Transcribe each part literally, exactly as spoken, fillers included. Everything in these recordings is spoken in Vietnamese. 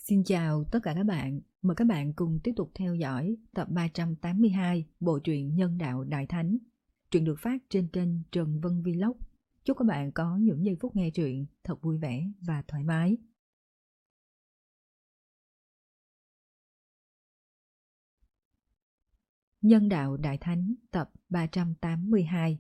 Xin chào tất cả các bạn, mời các bạn cùng tiếp tục theo dõi tập ba trăm tám mươi hai bộ truyện Nhân Đạo Đại Thánh. Truyện được phát trên kênh Trần Vân Vlog. Chúc các bạn có những giây phút nghe truyện thật vui vẻ và thoải mái. Nhân Đạo Đại Thánh tập ba trăm tám mươi hai.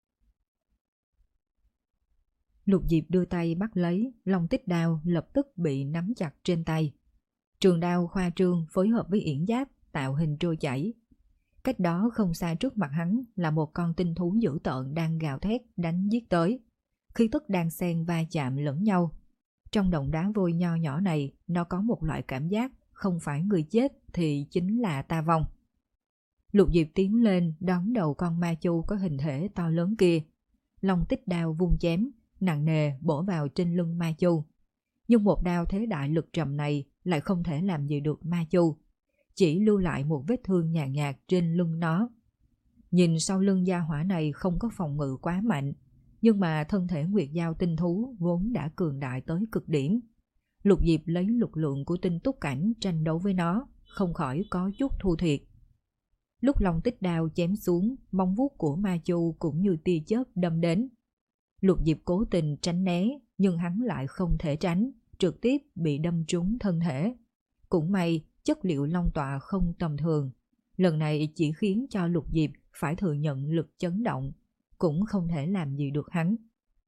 Lục Diệp đưa tay bắt lấy, long tích đao lập tức bị nắm chặt trên tay. Trường đao khoa trương phối hợp với yển giáp tạo hình trôi chảy. Cách đó không xa trước mặt hắn là một con tinh thú dữ tợn đang gào thét đánh giết tới. Khí tức đang xen va chạm lẫn nhau. Trong động đá vôi nho nhỏ này, nó có một loại cảm giác không phải người chết thì chính là ta vong. Lục Diệp tiến lên đón đầu con ma chu có hình thể to lớn kia. Long tích đao vung chém, nặng nề bổ vào trên lưng ma chu. Nhưng một đao thế đại lực trầm này lại không thể làm gì được ma chu, chỉ lưu lại một vết thương nhàn nhạt, nhạt trên lưng nó. Nhìn sau lưng gia hỏa này không có phòng ngự quá mạnh, nhưng mà thân thể Nguyệt Giao tinh thú vốn đã cường đại tới cực điểm. Lục Diệp lấy lực lượng của tinh túc cảnh tranh đấu với nó, không khỏi có chút thua thiệt. Lúc long tích đao chém xuống, móng vuốt của ma chu cũng như tia chớp đâm đến. Lục Diệp cố tình tránh né, nhưng hắn lại không thể tránh, trực tiếp bị đâm trúng thân thể. Cũng may chất liệu long tọa không tầm thường, lần này chỉ khiến cho Lục Diệp phải thừa nhận lực chấn động, cũng không thể làm gì được hắn.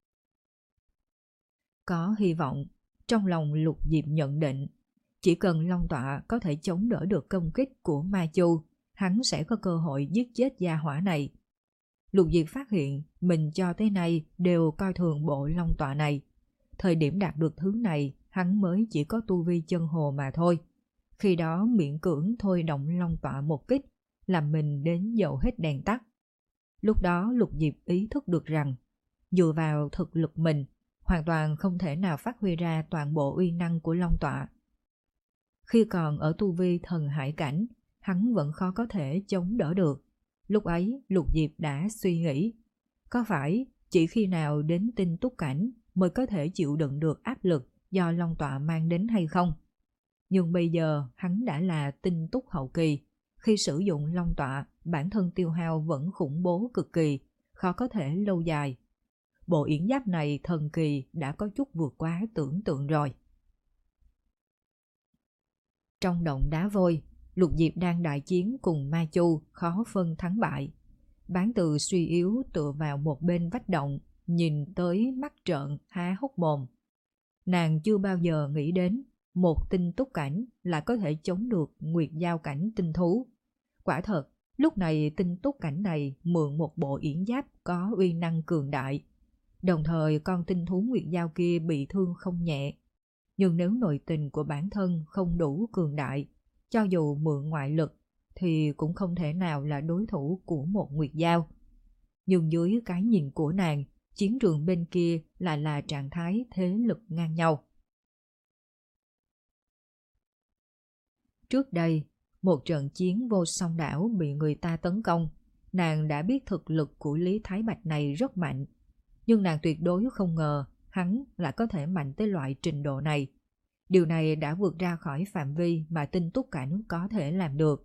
Có hy vọng, trong lòng Lục Diệp nhận định, chỉ cần long tọa có thể chống đỡ được công kích của ma chu, hắn sẽ có cơ hội giết chết gia hỏa này. Lục Diệp phát hiện mình cho tới nay đều coi thường bộ long tọa này. Thời điểm đạt được thứ này, hắn mới chỉ có tu vi chân hồ mà thôi. Khi đó miễn cưỡng thôi động long tọa một kích, làm mình đến dầu hết đèn tắt. Lúc đó Lục Diệp ý thức được rằng, dựa vào thực lực mình, hoàn toàn không thể nào phát huy ra toàn bộ uy năng của long tọa. Khi còn ở tu vi thần hải cảnh, hắn vẫn khó có thể chống đỡ được. Lúc ấy Lục Diệp đã suy nghĩ, có phải chỉ khi nào đến tinh túc cảnh mới có thể chịu đựng được áp lực do long tọa mang đến hay không? Nhưng bây giờ hắn đã là tinh túc hậu kỳ, khi sử dụng long tọa, bản thân tiêu hao vẫn khủng bố cực kỳ, khó có thể lâu dài. Bộ yển giáp này thần kỳ đã có chút vượt quá tưởng tượng rồi. Trong động đá vôi, Lục Diệp đang đại chiến cùng ma chu, khó phân thắng bại. Bán Từ suy yếu tựa vào một bên vách động, nhìn tới mắt trợn há hốc mồm. Nàng chưa bao giờ nghĩ đến một tinh túc cảnh là có thể chống được Nguyệt Giao cảnh tinh thú. Quả thật, lúc này tinh túc cảnh này mượn một bộ yển giáp có uy năng cường đại. Đồng thời con tinh thú Nguyệt Giao kia bị thương không nhẹ. Nhưng nếu nội tình của bản thân không đủ cường đại, cho dù mượn ngoại lực thì cũng không thể nào là đối thủ của một Nguyệt Giao. Nhưng dưới cái nhìn của nàng, chiến trường bên kia lại là trạng thái thế lực ngang nhau. Trước đây, một trận chiến vô song đảo bị người ta tấn công, nàng đã biết thực lực của Lý Thái Bạch này rất mạnh. Nhưng nàng tuyệt đối không ngờ hắn lại có thể mạnh tới loại trình độ này. Điều này đã vượt ra khỏi phạm vi mà tinh túc cảnh có thể làm được.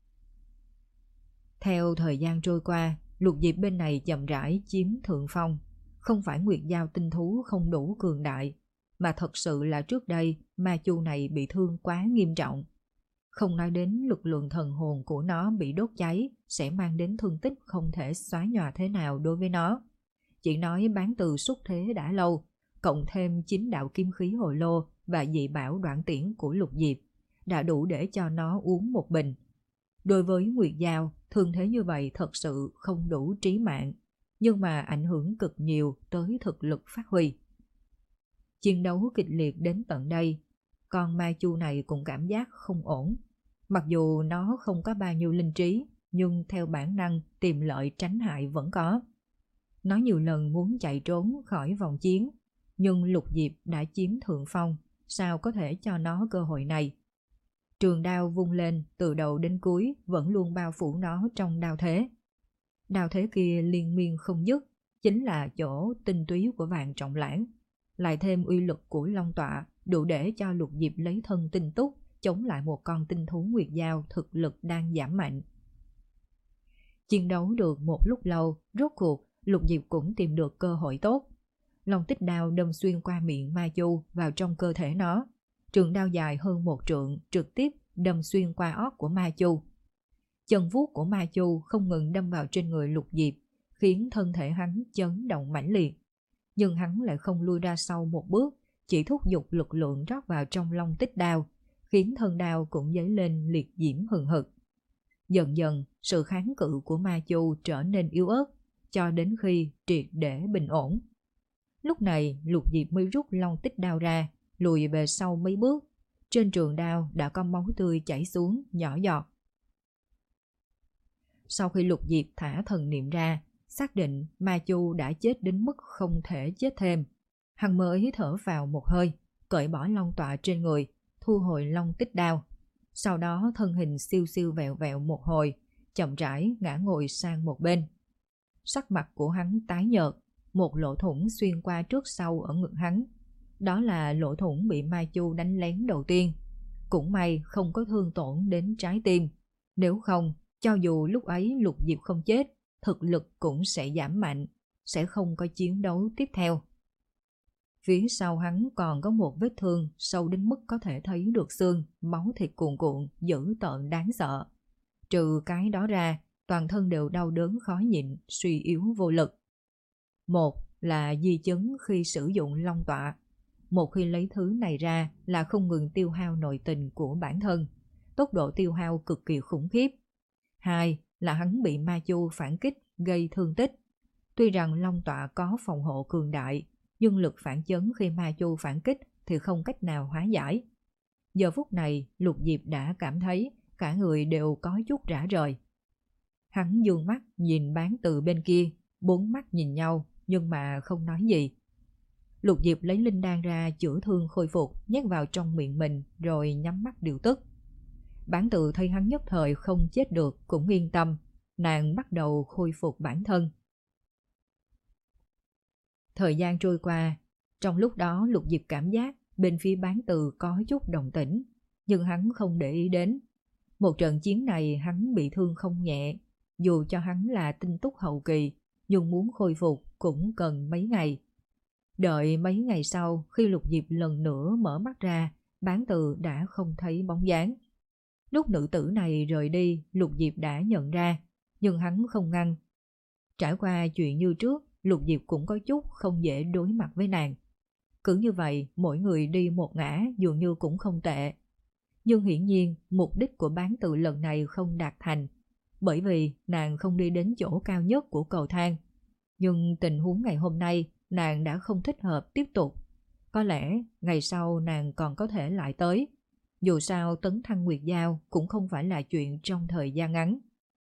Theo thời gian trôi qua, Lục Diệp bên này chậm rãi chiếm thượng phong. Không phải Nguyệt Giao tinh thú không đủ cường đại, mà thật sự là trước đây ma chu này bị thương quá nghiêm trọng. Không nói đến lực lượng thần hồn của nó bị đốt cháy sẽ mang đến thương tích không thể xóa nhòa thế nào đối với nó. Chỉ nói Bán Từ xuất thế đã lâu, cộng thêm chính đạo kim khí hồ lô và dị bảo đoạn tiễn của Lục Diệp, đã đủ để cho nó uống một bình. Đối với Nguyệt Giao, thương thế như vậy thật sự không đủ trí mạng, nhưng mà ảnh hưởng cực nhiều tới thực lực phát huy. Chiến đấu kịch liệt đến tận đây, con ma chu này cũng cảm giác không ổn. Mặc dù nó không có bao nhiêu linh trí, nhưng theo bản năng tìm lợi tránh hại vẫn có. Nó nhiều lần muốn chạy trốn khỏi vòng chiến, nhưng Lục Diệp đã chiếm thượng phong, sao có thể cho nó cơ hội này. Trường đao vung lên từ đầu đến cuối vẫn luôn bao phủ nó trong đao thế. Đao thế kia liên miên không dứt, chính là chỗ tinh túy của Vạn Trọng Lãng. Lại thêm uy lực của long tọa đủ để cho Lục Diệp lấy thân tinh túc chống lại một con tinh thú nguyệt dao thực lực đang giảm mạnh. Chiến đấu được một lúc lâu, rốt cuộc Lục Diệp cũng tìm được cơ hội tốt. Long tích đao đâm xuyên qua miệng ma chu vào trong cơ thể nó. Trường đao dài hơn một trượng trực tiếp đâm xuyên qua ót của ma chu. Chân vuốt của ma chu không ngừng đâm vào trên người Lục Diệp, khiến thân thể hắn chấn động mãnh liệt. Nhưng hắn lại không lui ra sau một bước, chỉ thúc giục lực lượng rót vào trong long tích đao, khiến thân đao cũng dấy lên liệt diễm hừng hực. Dần dần, sự kháng cự của ma chu trở nên yếu ớt, cho đến khi triệt để bình ổn. Lúc này, Lục Diệp mới rút long tích đao ra, lùi về sau mấy bước. Trên trường đao đã có máu tươi chảy xuống nhỏ giọt. Sau khi Lục Diệp thả thần niệm ra, xác định ma chu đã chết đến mức không thể chết thêm, hắn mới thở vào một hơi, cởi bỏ long tọa trên người, thu hồi long tích đao. Sau đó thân hình siêu siêu vẹo vẹo một hồi, chậm rãi ngã ngồi sang một bên. Sắc mặt của hắn tái nhợt, một lỗ thủng xuyên qua trước sau ở ngực hắn. Đó là lỗ thủng bị ma chu đánh lén đầu tiên. Cũng may không có thương tổn đến trái tim. Nếu không, cho dù lúc ấy Lục Diệp không chết, thực lực cũng sẽ giảm mạnh, sẽ không có chiến đấu tiếp theo. Phía sau hắn còn có một vết thương sâu đến mức có thể thấy được xương, máu thịt cuồn cuộn, dữ tợn đáng sợ. Trừ cái đó ra, toàn thân đều đau đớn khó nhịn, suy yếu vô lực. Một là di chứng khi sử dụng long tọa. Một khi lấy thứ này ra là không ngừng tiêu hao nội tình của bản thân, tốc độ tiêu hao cực kỳ khủng khiếp. Hai là hắn bị ma chu phản kích gây thương tích. Tuy rằng long tọa có phòng hộ cường đại, nhưng lực phản chấn khi ma chu phản kích thì không cách nào hóa giải. Giờ phút này, Lục Diệp đã cảm thấy cả người đều có chút rã rời. Hắn dương mắt nhìn Bán Từ bên kia, bốn mắt nhìn nhau nhưng mà không nói gì. Lục Diệp lấy linh đan ra chữa thương khôi phục, nhét vào trong miệng mình rồi nhắm mắt điều tức. Bán Từ thấy hắn nhất thời không chết được cũng yên tâm, nàng bắt đầu khôi phục bản thân. Thời gian trôi qua, trong lúc đó Lục Diệp cảm giác bên phía Bán Từ có chút đồng tĩnh, nhưng hắn không để ý đến. Một trận chiến này hắn bị thương không nhẹ, dù cho hắn là tinh túc hậu kỳ, nhưng muốn khôi phục cũng cần mấy ngày. Đợi mấy ngày sau, khi Lục Diệp lần nữa mở mắt ra, Bán Từ đã không thấy bóng dáng. Lúc nữ tử này rời đi, Lục Diệp đã nhận ra, nhưng hắn không ngăn. Trải qua chuyện như trước, Lục Diệp cũng có chút không dễ đối mặt với nàng. Cứ như vậy, mỗi người đi một ngã dường như cũng không tệ. Nhưng hiển nhiên, mục đích của Bán Từ lần này không đạt thành, bởi vì nàng không đi đến chỗ cao nhất của cầu thang. Nhưng tình huống ngày hôm nay, nàng đã không thích hợp tiếp tục. Có lẽ ngày sau nàng còn có thể lại tới. Dù sao tấn thăng nguyệt giao cũng không phải là chuyện trong thời gian ngắn.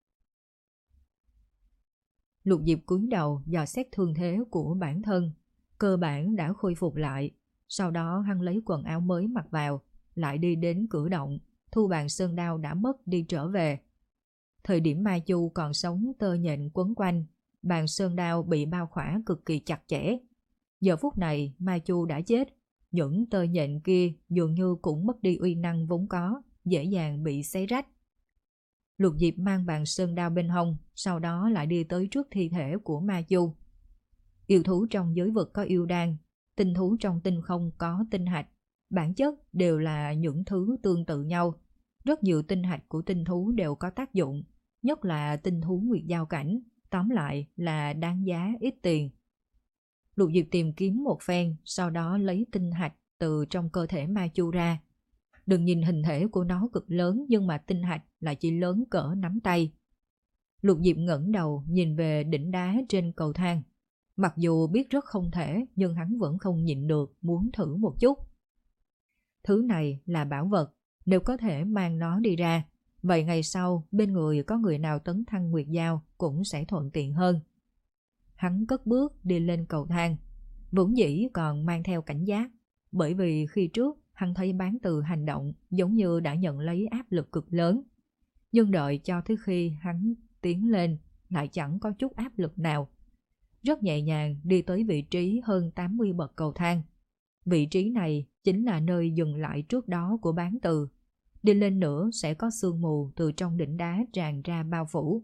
Lục Diệp cúi đầu dò xét thương thế của bản thân, cơ bản đã khôi phục lại. Sau đó hắn lấy quần áo mới mặc vào, lại đi đến cửa động, thu bàn sơn đao đã mất đi trở về. Thời điểm ma chu còn sống tơ nhện quấn quanh, bàn sơn đao bị bao khỏa cực kỳ chặt chẽ. Giờ phút này ma chu đã chết, những tơ nhện kia dường như cũng mất đi uy năng vốn có, dễ dàng bị xé rách. Lục Diệp mang bàn sơn đao bên hông, sau đó lại đi tới trước thi thể của ma chu. Yêu thú trong giới vực có yêu đan, tinh thú trong tinh không có tinh hạch, bản chất đều là những thứ tương tự nhau. Rất nhiều tinh hạch của tinh thú đều có tác dụng, nhất là tinh thú nguyệt giao cảnh, tóm lại là đáng giá ít tiền. Lục Diệp tìm kiếm một phen, sau đó lấy tinh hạch từ trong cơ thể ma chu ra. Đừng nhìn hình thể của nó cực lớn, nhưng mà tinh hạch là chỉ lớn cỡ nắm tay. Lục Diệp ngẩng đầu nhìn về đỉnh đá trên cầu thang. Mặc dù biết rất không thể, nhưng hắn vẫn không nhịn được muốn thử một chút. Thứ này là bảo vật, nếu có thể mang nó đi ra, vậy ngày sau bên người có người nào tấn thăng nguyệt giao cũng sẽ thuận tiện hơn. Hắn cất bước đi lên cầu thang, vốn dĩ còn mang theo cảnh giác, bởi vì khi trước hắn thấy Bán Từ hành động giống như đã nhận lấy áp lực cực lớn. Nhưng đợi cho tới khi hắn tiến lên lại chẳng có chút áp lực nào. Rất nhẹ nhàng đi tới vị trí hơn tám mươi bậc cầu thang. Vị trí này chính là nơi dừng lại trước đó của Bán Từ. Đi lên nữa sẽ có sương mù từ trong đỉnh đá tràn ra bao phủ.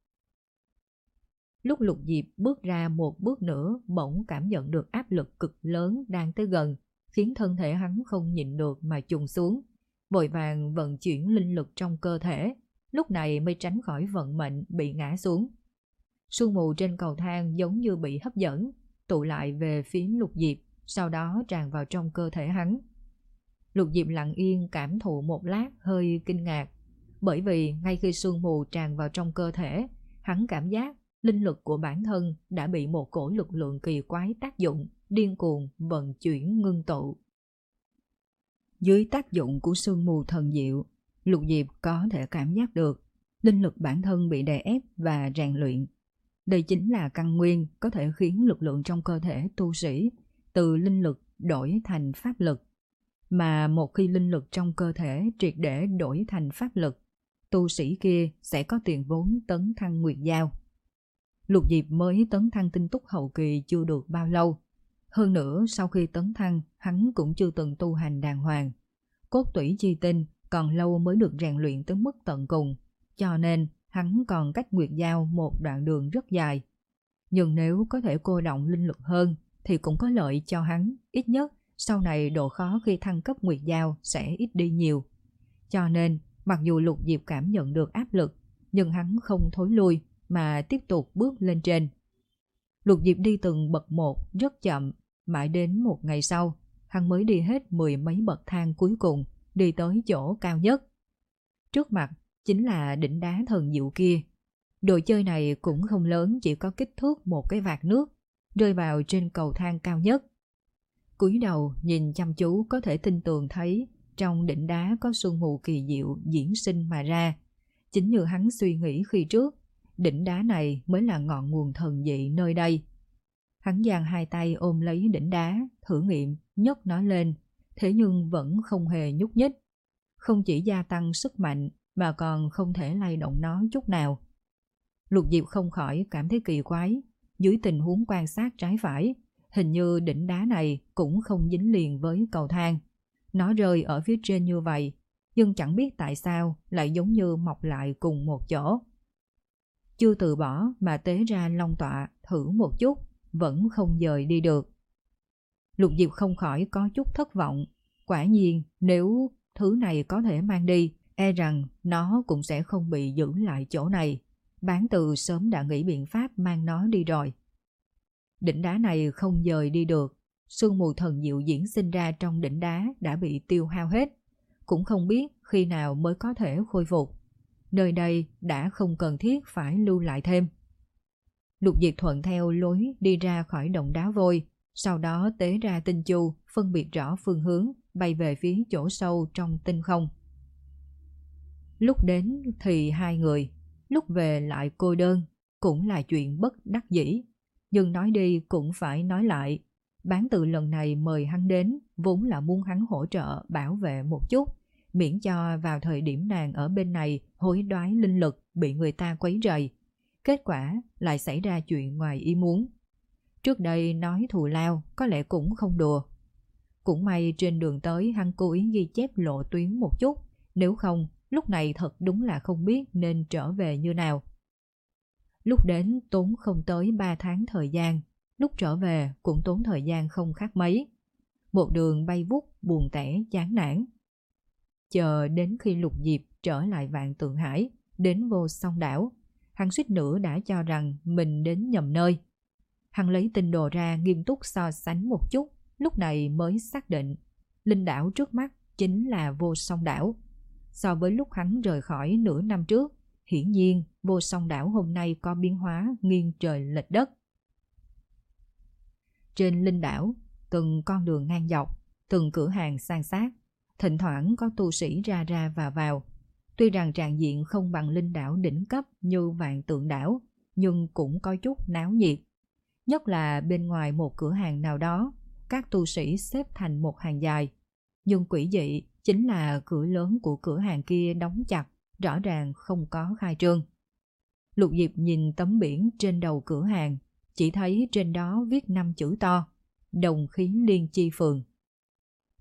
Lúc Lục Diệp bước ra một bước nữa, bỗng cảm nhận được áp lực cực lớn đang tới gần, khiến thân thể hắn không nhịn được mà chùng xuống. Vội vàng vận chuyển linh lực trong cơ thể, lúc này mới tránh khỏi vận mệnh bị ngã xuống. Sương mù trên cầu thang giống như bị hấp dẫn, tụ lại về phía Lục Diệp, sau đó tràn vào trong cơ thể hắn. Lục Diệp lặng yên cảm thụ một lát hơi kinh ngạc, bởi vì ngay khi sương mù tràn vào trong cơ thể, hắn cảm giác linh lực của bản thân đã bị một cổ lực lượng kỳ quái tác dụng, điên cuồng vận chuyển ngưng tụ. Dưới tác dụng của sương mù thần diệu, Lục Diệp có thể cảm giác được linh lực bản thân bị đè ép và rèn luyện. Đây chính là căn nguyên có thể khiến lực lượng trong cơ thể tu sĩ từ linh lực đổi thành pháp lực. Mà một khi linh lực trong cơ thể triệt để đổi thành pháp lực, tu sĩ kia sẽ có tiền vốn tấn thăng nguyệt giao. Lục Diệp mới tấn thăng tinh túc hậu kỳ chưa được bao lâu. Hơn nữa sau khi tấn thăng, hắn cũng chưa từng tu hành đàng hoàng. Cốt tủy chi tinh còn lâu mới được rèn luyện tới mức tận cùng, cho nên hắn còn cách nguyệt giao một đoạn đường rất dài. Nhưng nếu có thể cô động linh lực hơn thì cũng có lợi cho hắn, ít nhất sau này độ khó khi thăng cấp nguyệt giao sẽ ít đi nhiều. Cho nên mặc dù Lục Diệp cảm nhận được áp lực, nhưng hắn không thối lui mà tiếp tục bước lên trên. Lục Diệp đi từng bậc một rất chậm, mãi đến một ngày sau, hắn mới đi hết mười mấy bậc thang cuối cùng, đi tới chỗ cao nhất. Trước mặt chính là đỉnh đá thần diệu kia. Đồ chơi này cũng không lớn, chỉ có kích thước một cái vạt nước, rơi vào trên cầu thang cao nhất. Cúi đầu nhìn chăm chú có thể tin tường thấy trong đỉnh đá có sương mù kỳ diệu diễn sinh mà ra. Chính như hắn suy nghĩ khi trước, đỉnh đá này mới là ngọn nguồn thần dị nơi đây. Hắn giang hai tay ôm lấy đỉnh đá, thử nghiệm nhấc nó lên, thế nhưng vẫn không hề nhúc nhích. Không chỉ gia tăng sức mạnh mà còn không thể lay động nó chút nào. Lục Diệp không khỏi cảm thấy kỳ quái. Dưới tình huống quan sát trái phải, hình như đỉnh đá này cũng không dính liền với cầu thang. Nó rơi ở phía trên như vậy, nhưng chẳng biết tại sao lại giống như mọc lại cùng một chỗ. Chưa từ bỏ mà tế ra long tọa thử một chút, vẫn không dời đi được. Lục Diệp không khỏi có chút thất vọng. Quả nhiên nếu thứ này có thể mang đi, e rằng nó cũng sẽ không bị giữ lại chỗ này. Bán Từ sớm đã nghĩ biện pháp mang nó đi rồi. Đỉnh đá này không dời đi được. Sương mù thần diệu diễn sinh ra trong đỉnh đá đã bị tiêu hao hết, cũng không biết khi nào mới có thể khôi phục. Nơi đây đã không cần thiết phải lưu lại thêm. Lục Diệp thuận theo lối đi ra khỏi động đá vôi, sau đó tế ra tinh chu, phân biệt rõ phương hướng, bay về phía chỗ sâu trong tinh không. Lúc đến thì hai người, lúc về lại cô đơn, cũng là chuyện bất đắc dĩ. Nhưng nói đi cũng phải nói lại, Bán Từ lần này mời hắn đến vốn là muốn hắn hỗ trợ bảo vệ một chút, miễn cho vào thời điểm nàng ở bên này hối đoái linh lực bị người ta quấy rầy. Kết quả lại xảy ra chuyện ngoài ý muốn. Trước đây nói thù lao có lẽ cũng không đùa. Cũng may trên đường tới hắn cố ý ghi chép lộ tuyến một chút, nếu không lúc này thật đúng là không biết nên trở về như nào. Lúc đến tốn không tới ba tháng thời gian, lúc trở về cũng tốn thời gian không khác mấy. Một đường bay vút buồn tẻ chán nản. Chờ đến khi Lục Diệp trở lại Vạn Tượng Hải, đến Vô Song Đảo, hắn suýt nữa đã cho rằng mình đến nhầm nơi. Hắn lấy tinh đồ ra nghiêm túc so sánh một chút, lúc này mới xác định linh đảo trước mắt chính là Vô Song Đảo. So với lúc hắn rời khỏi nửa năm trước, hiển nhiên Vô Song Đảo hôm nay có biến hóa nghiêng trời lệch đất. Trên linh đảo, từng con đường ngang dọc, từng cửa hàng san sát, thỉnh thoảng có tu sĩ ra ra vào vào. Tuy rằng tràng diện không bằng linh đảo đỉnh cấp như Vạn Tượng Đảo, nhưng cũng có chút náo nhiệt. Nhất là bên ngoài một cửa hàng nào đó, các tu sĩ xếp thành một hàng dài. Nhưng quỷ dị chính là cửa lớn của cửa hàng kia đóng chặt, rõ ràng không có khai trương. Lục Diệp nhìn tấm biển trên đầu cửa hàng, chỉ thấy trên đó viết năm chữ to: Đồng Khí Liên Chi Phường.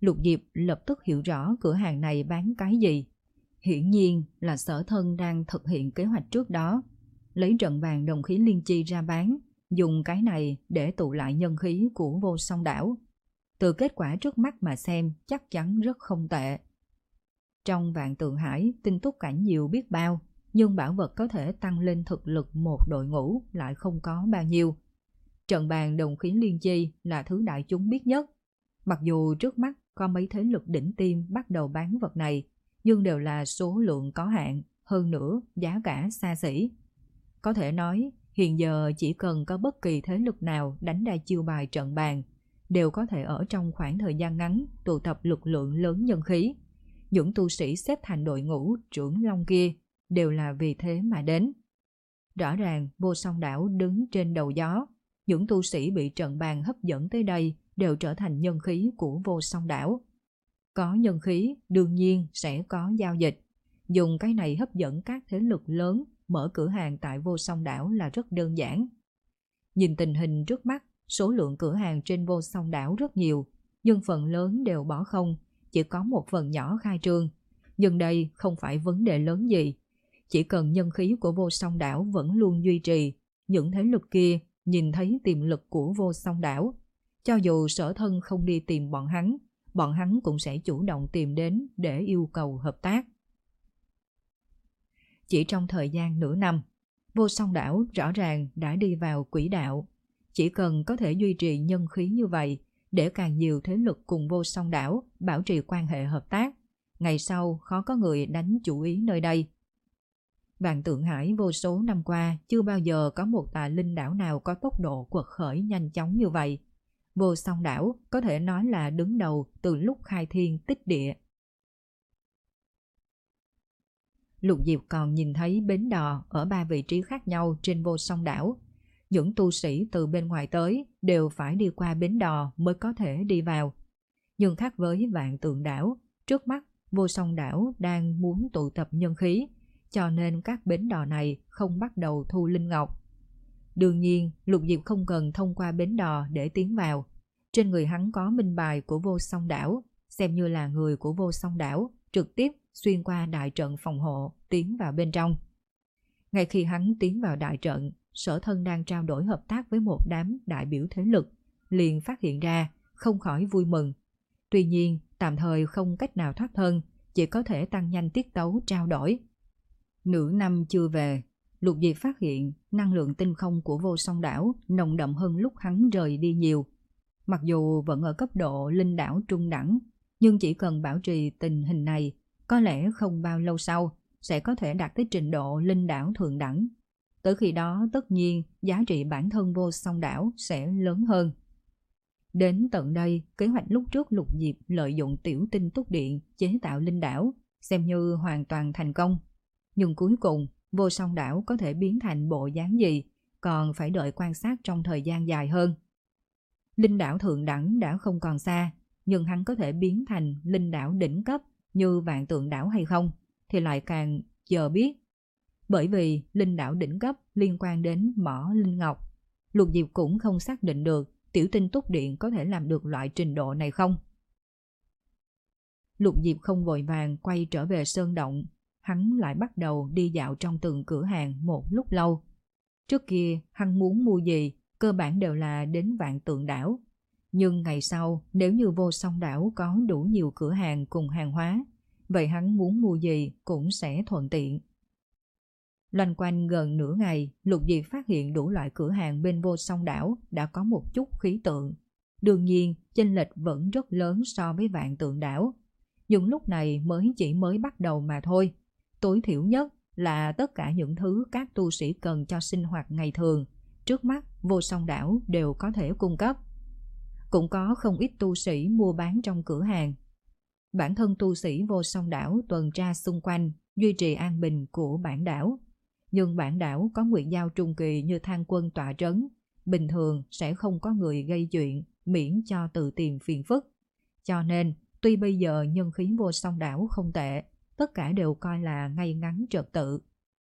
Lục Diệp lập tức hiểu rõ cửa hàng này bán cái gì. Hiển nhiên là Sở Thân đang thực hiện kế hoạch trước đó, lấy trận bàn đồng khí liên chi ra bán, dùng cái này để tụ lại nhân khí của Vô Song Đảo. Từ kết quả trước mắt mà xem chắc chắn rất không tệ. Trong Vạn Tượng Hải tinh túc cảnh nhiều biết bao, nhưng bảo vật có thể tăng lên thực lực một đội ngũ lại không có bao nhiêu. Trận bàn đồng khí liên chi là thứ đại chúng biết nhất. Mặc dù trước mắt có mấy thế lực đỉnh tiêm bắt đầu bán vật này, nhưng đều là số lượng có hạn, hơn nữa giá cả xa xỉ. Có thể nói, hiện giờ chỉ cần có bất kỳ thế lực nào đánh ra chiêu bài trận bàn, đều có thể ở trong khoảng thời gian ngắn tụ tập lực lượng lớn nhân khí. Những tu sĩ xếp thành đội ngũ trưởng long kia đều là vì thế mà đến. Rõ ràng Vô Song Đảo đứng trên đầu gió, những tu sĩ bị trận bàn hấp dẫn tới đây đều trở thành nhân khí của Vô Song Đảo. Có nhân khí đương nhiên sẽ có giao dịch. Dùng cái này hấp dẫn các thế lực lớn mở cửa hàng tại Vô Song Đảo là rất đơn giản. Nhìn tình hình trước mắt, số lượng cửa hàng trên Vô Song Đảo rất nhiều, nhưng phần lớn đều bỏ không, chỉ có một phần nhỏ khai trương. Nhưng đây không phải vấn đề lớn gì. Chỉ cần nhân khí của Vô Song Đảo vẫn luôn duy trì, những thế lực kia nhìn thấy tiềm lực của Vô Song Đảo. Cho dù Sở Thân không đi tìm bọn hắn, bọn hắn cũng sẽ chủ động tìm đến để yêu cầu hợp tác. Chỉ trong thời gian nửa năm, Vô Song Đảo rõ ràng đã đi vào quỹ đạo. Chỉ cần có thể duy trì nhân khí như vậy, để càng nhiều thế lực cùng Vô Song Đảo bảo trì quan hệ hợp tác, ngày sau khó có người đánh chủ ý nơi đây. Vạn Tượng Hải vô số năm qua chưa bao giờ có một tà linh đảo nào có tốc độ quật khởi nhanh chóng như vậy. Vô Song Đảo có thể nói là đứng đầu từ lúc khai thiên tích địa. Lục Diệp còn nhìn thấy bến đò ở ba vị trí khác nhau trên Vô Song Đảo. Những tu sĩ từ bên ngoài tới đều phải đi qua bến đò mới có thể đi vào. Nhưng khác với Vạn Tượng Đảo, trước mắt Vô Song Đảo đang muốn tụ tập nhân khí, cho nên các bến đò này không bắt đầu thu linh ngọc. Đương nhiên, Lục Diệp không cần thông qua bến đò để tiến vào. Trên người hắn có minh bài của Vô Song Đảo, xem như là người của Vô Song Đảo, trực tiếp xuyên qua đại trận phòng hộ, tiến vào bên trong. Ngay khi hắn tiến vào đại trận, Sở Thân đang trao đổi hợp tác với một đám đại biểu thế lực, liền phát hiện ra, không khỏi vui mừng. Tuy nhiên, tạm thời không cách nào thoát thân, chỉ có thể tăng nhanh tiết tấu trao đổi. Nửa năm chưa về, Lục Diệp phát hiện năng lượng tinh không của Vô Song Đảo nồng đậm hơn lúc hắn rời đi nhiều. Mặc dù vẫn ở cấp độ linh đảo trung đẳng, nhưng chỉ cần bảo trì tình hình này, có lẽ không bao lâu sau sẽ có thể đạt tới trình độ linh đảo thượng đẳng. Tới khi đó tất nhiên giá trị bản thân Vô Song Đảo sẽ lớn hơn. Đến tận đây, kế hoạch lúc trước Lục Diệp lợi dụng tiểu tinh túc điện chế tạo linh đảo xem như hoàn toàn thành công. Nhưng cuối cùng, Vô Song Đảo có thể biến thành bộ dáng gì, còn phải đợi quan sát trong thời gian dài hơn. Linh đảo thượng đẳng đã không còn xa, nhưng hắn có thể biến thành linh đảo đỉnh cấp như Vạn Tượng Đảo hay không, thì lại càng chờ biết. Bởi vì linh đảo đỉnh cấp liên quan đến mỏ linh ngọc, Lục Diệp cũng không xác định được tiểu tinh túc điện có thể làm được loại trình độ này không. Lục Diệp không vội vàng quay trở về sơn động, hắn lại bắt đầu đi dạo trong từng cửa hàng một lúc lâu. Trước kia hắn muốn mua gì cơ bản đều là đến Vạn Tượng Đảo, nhưng ngày sau nếu như Vô Song Đảo có đủ nhiều cửa hàng cùng hàng hóa, vậy hắn muốn mua gì cũng sẽ thuận tiện. Loanh quanh gần nửa ngày, Lục Diệp phát hiện đủ loại cửa hàng bên Vô Song Đảo đã có một chút khí tượng. Đương nhiên, chênh lệch vẫn rất lớn so với Vạn Tượng Đảo. Nhưng lúc này mới chỉ mới bắt đầu mà thôi. Tối thiểu nhất là tất cả những thứ các tu sĩ cần cho sinh hoạt ngày thường, trước mắt Vô Song Đảo đều có thể cung cấp. Cũng có không ít tu sĩ mua bán trong cửa hàng. Bản thân tu sĩ Vô Song Đảo tuần tra xung quanh, duy trì an bình của bản đảo. Nhưng bản đảo có nguyệt giao trung kỳ như Thang Quân tọa trấn, bình thường sẽ không có người gây chuyện, miễn cho tự tìm phiền phức. Cho nên, tuy bây giờ nhân khí Vô Song Đảo không tệ, tất cả đều coi là ngay ngắn trật tự.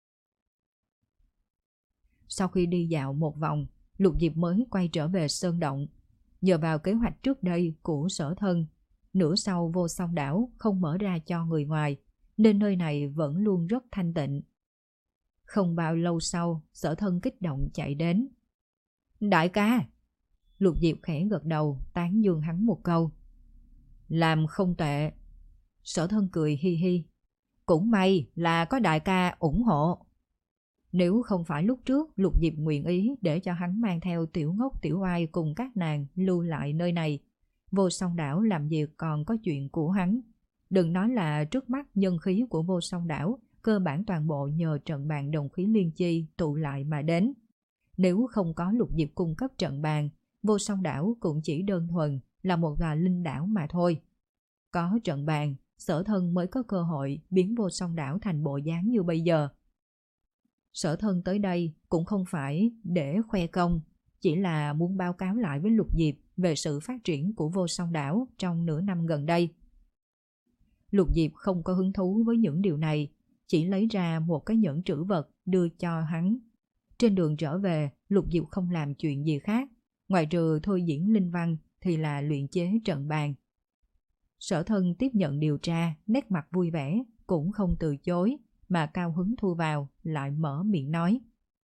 Sau khi đi dạo một vòng, Lục Diệp mới quay trở về sơn động. Nhờ vào kế hoạch trước đây của Sở Thân, nửa sau Vô Song Đảo không mở ra cho người ngoài, nên nơi này vẫn luôn rất thanh tịnh. Không bao lâu sau, Sở Thân kích động chạy đến. Đại ca! Lục Diệp khẽ gật đầu, tán dương hắn một câu. Làm không tệ. Sở Thân cười hi hi. Cũng may là có đại ca ủng hộ. Nếu không phải lúc trước Lục Diệp nguyện ý để cho hắn mang theo Tiểu Ngốc Tiểu Oai cùng các nàng lưu lại nơi này, Vô Song Đảo làm việc còn có chuyện của hắn. Đừng nói là trước mắt nhân khí của Vô Song Đảo cơ bản toàn bộ nhờ trận bàn đồng khí liên chi tụ lại mà đến. Nếu không có Lục Diệp cung cấp trận bàn, Vô Song Đảo cũng chỉ đơn thuần là một gà linh đảo mà thôi. Có trận bàn, Sở Thân mới có cơ hội biến Vô Song Đảo thành bộ dáng như bây giờ. Sở Thân tới đây cũng không phải để khoe công, chỉ là muốn báo cáo lại với Lục Diệp về sự phát triển của Vô Song Đảo trong nửa năm gần đây. Lục Diệp không có hứng thú với những điều này, chỉ lấy ra một cái nhẫn trữ vật đưa cho hắn. Trên đường trở về, Lục Diệp không làm chuyện gì khác, ngoài trừ thôi diễn linh văn thì là luyện chế trận bàn. Sở Thân tiếp nhận điều tra, nét mặt vui vẻ, cũng không từ chối, mà cao hứng thu vào, lại mở miệng nói.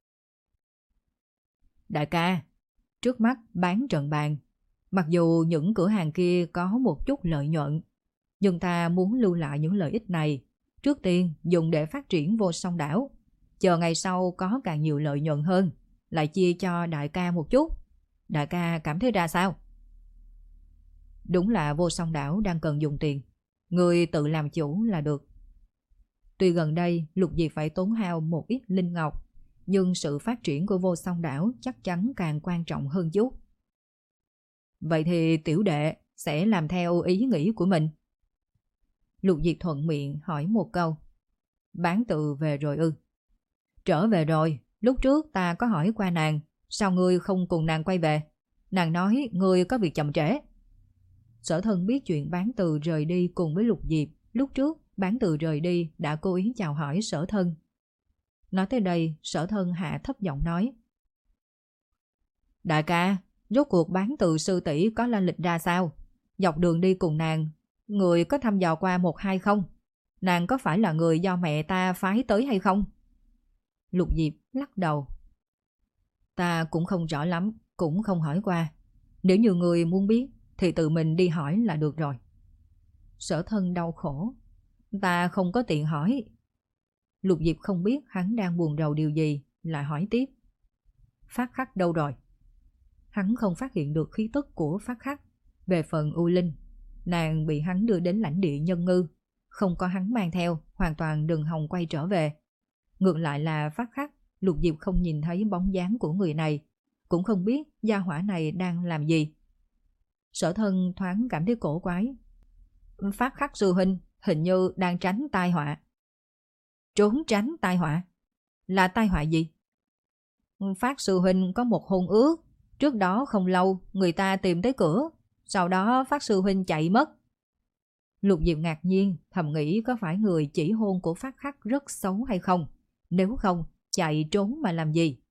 Đại ca, trước mắt bán trận bàn. Mặc dù những cửa hàng kia có một chút lợi nhuận, nhưng ta muốn lưu lại những lợi ích này. Trước tiên dùng để phát triển Vô Song Đảo. Chờ ngày sau có càng nhiều lợi nhuận hơn, lại chia cho đại ca một chút. Đại ca cảm thấy ra sao? Đúng là Vô Song Đảo đang cần dùng tiền. Người tự làm chủ là được. Tuy gần đây Lục Diệp phải tốn hao một ít linh ngọc, nhưng sự phát triển của Vô Song Đảo chắc chắn càng quan trọng hơn chút. Vậy thì tiểu đệ sẽ làm theo ý nghĩ của mình. Lục Diệp thuận miệng hỏi một câu. Bán từ về rồi ư? Trở về rồi, lúc trước ta có hỏi qua nàng, sao ngươi không cùng nàng quay về? Nàng nói ngươi có việc chậm trễ. Sở Thân biết chuyện Bán Từ rời đi cùng với Lục Diệp, lúc trước Bán Từ rời đi đã cố ý chào hỏi Sở Thân. Nói tới đây, Sở Thân hạ thấp giọng nói. Đại ca, rốt cuộc Bán Từ sư tỷ có lên lịch ra sao? Dọc đường đi cùng nàng, người có thăm dò qua một hai không? Nàng có phải là người do mẹ ta phái tới hay không? Lục Diệp lắc đầu. Ta cũng không rõ lắm, cũng không hỏi qua. Nếu như người muốn biết thì tự mình đi hỏi là được rồi. Sở Thân đau khổ. Ta không có tiện hỏi. Lục Diệp không biết hắn đang buồn rầu điều gì, lại hỏi tiếp. Phát Khắc đâu rồi? Hắn không phát hiện được khí tức của Phát Khắc. Về phần U Linh, nàng bị hắn đưa đến lãnh địa Nhân Ngư, không có hắn mang theo, hoàn toàn đừng hòng quay trở về. Ngược lại là Phát Khắc, Lục Diệp không nhìn thấy bóng dáng của người này, cũng không biết gia hỏa này đang làm gì. Sở Thân thoáng cảm thấy cổ quái. Phát Khắc sư huynh hình như đang tránh tai họa. Trốn tránh tai họa? Là tai họa gì? Phát sư huynh có một hôn ước, trước đó không lâu người ta tìm tới cửa, sau đó Phát sư huynh chạy mất. Lục Diệp ngạc nhiên, thầm nghĩ có phải người chỉ hôn của Phát Khắc rất xấu hay không? Nếu không, chạy trốn mà làm gì?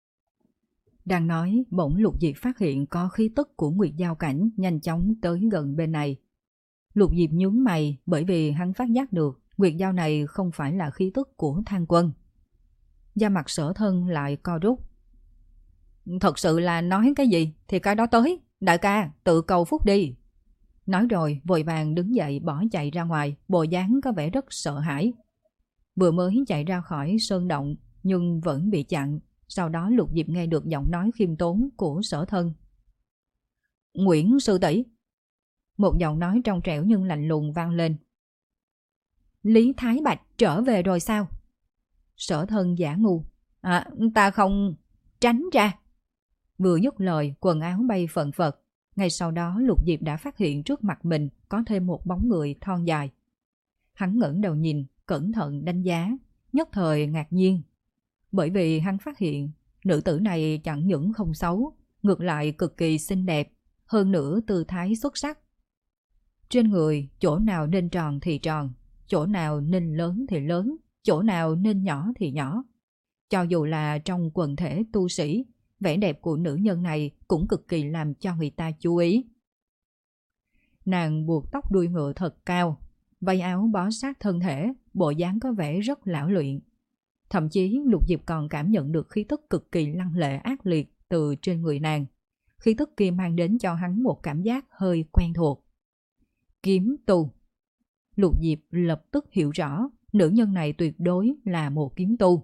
Đang nói, bỗng Lục Diệp phát hiện có khí tức của Nguyệt Giao Cảnh nhanh chóng tới gần bên này. Lục Diệp nhướng mày, bởi vì hắn phát giác được Nguyệt Giao này không phải là khí tức của Thang Quân. Da mặt Sở Thân lại co rút. Thật sự là nói cái gì thì cái đó tới, đại ca tự cầu phúc đi. Nói rồi vội vàng đứng dậy bỏ chạy ra ngoài, bộ dáng có vẻ rất sợ hãi. Vừa mới chạy ra khỏi sơn động nhưng vẫn bị chặn. Sau đó Lục Diệp nghe được giọng nói khiêm tốn của Sở Thân. Nguyễn sư tỷ. Một giọng nói trong trẻo nhưng lạnh lùng vang lên. Lý Thái Bạch trở về rồi sao? Sở Thân giả ngu. À, ta không... Tránh ra. Vừa dứt lời, quần áo bay phận phật. Ngay sau đó Lục Diệp đã phát hiện trước mặt mình có thêm một bóng người thon dài. Hắn ngẩng đầu nhìn, cẩn thận đánh giá, nhất thời ngạc nhiên. Bởi vì hắn phát hiện nữ tử này chẳng những không xấu, ngược lại cực kỳ xinh đẹp, hơn nữa tư thái xuất sắc. Trên người, chỗ nào nên tròn thì tròn, chỗ nào nên lớn thì lớn, chỗ nào nên nhỏ thì nhỏ. Cho dù là trong quần thể tu sĩ, vẻ đẹp của nữ nhân này cũng cực kỳ làm cho người ta chú ý. Nàng buộc tóc đuôi ngựa thật cao, váy áo bó sát thân thể, bộ dáng có vẻ rất lão luyện. Thậm chí Lục Diệp còn cảm nhận được khí tức cực kỳ lăng lệ ác liệt từ trên người nàng. Khí tức kia mang đến cho hắn một cảm giác hơi quen thuộc. Kiếm tu. Lục Diệp lập tức hiểu rõ, nữ nhân này tuyệt đối là một kiếm tu.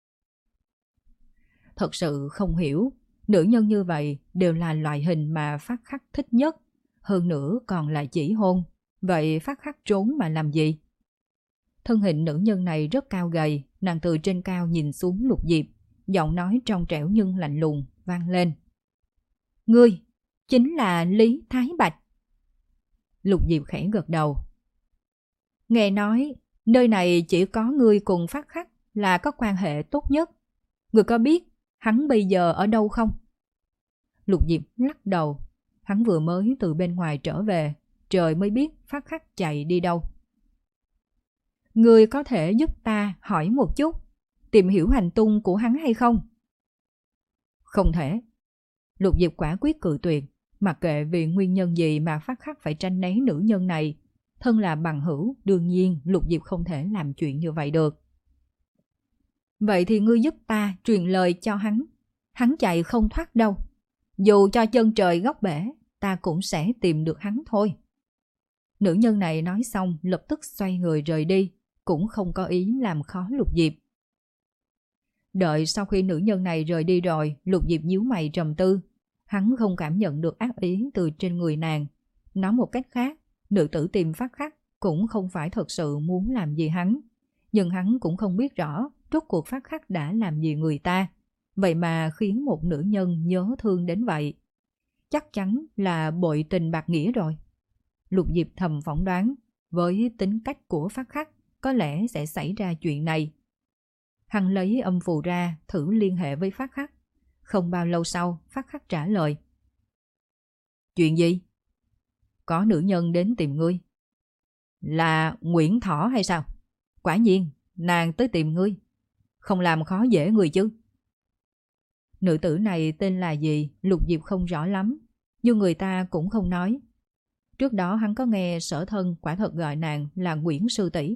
Thật sự không hiểu, nữ nhân như vậy đều là loại hình mà Phát Khắc thích nhất, hơn nữa còn là chỉ hôn. Vậy Phát Khắc trốn mà làm gì? Thân hình nữ nhân này rất cao gầy, nàng từ trên cao nhìn xuống Lục Diệp, giọng nói trong trẻo nhưng lạnh lùng vang lên. Ngươi chính là Lý Thái Bạch. Lục Diệp khẽ gật đầu. Nghe nói nơi này chỉ có ngươi cùng Phát Khắc là có quan hệ tốt nhất. Ngươi có biết hắn bây giờ ở đâu không? Lục Diệp lắc đầu. Hắn vừa mới từ bên ngoài trở về, trời mới biết Phát Khắc chạy đi đâu. Ngươi có thể giúp ta hỏi một chút, tìm hiểu hành tung của hắn hay không? Không thể. Lục Diệp quả quyết cự tuyệt, mặc kệ vì nguyên nhân gì mà Phát Khắc phải tranh né nữ nhân này. Thân là bằng hữu, đương nhiên Lục Diệp không thể làm chuyện như vậy được. Vậy thì ngươi giúp ta truyền lời cho hắn. Hắn chạy không thoát đâu. Dù cho chân trời góc bể, ta cũng sẽ tìm được hắn thôi. Nữ nhân này nói xong lập tức xoay người rời đi, cũng không có ý làm khó Lục Diệp. Đợi sau khi nữ nhân này rời đi rồi, Lục Diệp nhíu mày trầm tư. Hắn không cảm nhận được ác ý từ trên người nàng. Nói một cách khác, nữ tử tìm Phát Khắc cũng không phải thật sự muốn làm gì hắn. Nhưng hắn cũng không biết rõ rốt cuộc Phát Khắc đã làm gì người ta. Vậy mà khiến một nữ nhân nhớ thương đến vậy. Chắc chắn là bội tình bạc nghĩa rồi. Lục Diệp thầm phỏng đoán, với tính cách của Phát Khắc, có lẽ sẽ xảy ra chuyện này. Hắn lấy âm phù ra, thử liên hệ với Phát Khắc. Không bao lâu sau, Phát Khắc trả lời. Chuyện gì? Có nữ nhân đến tìm ngươi. Là Nguyễn Thỏ hay sao? Quả nhiên, nàng tới tìm ngươi. Không làm khó dễ người chứ. Nữ tử này tên là gì, Lục Diệp không rõ lắm, nhưng người ta cũng không nói. Trước đó hắn có nghe Sở Thân quả thật gọi nàng là Nguyễn Sư tỷ.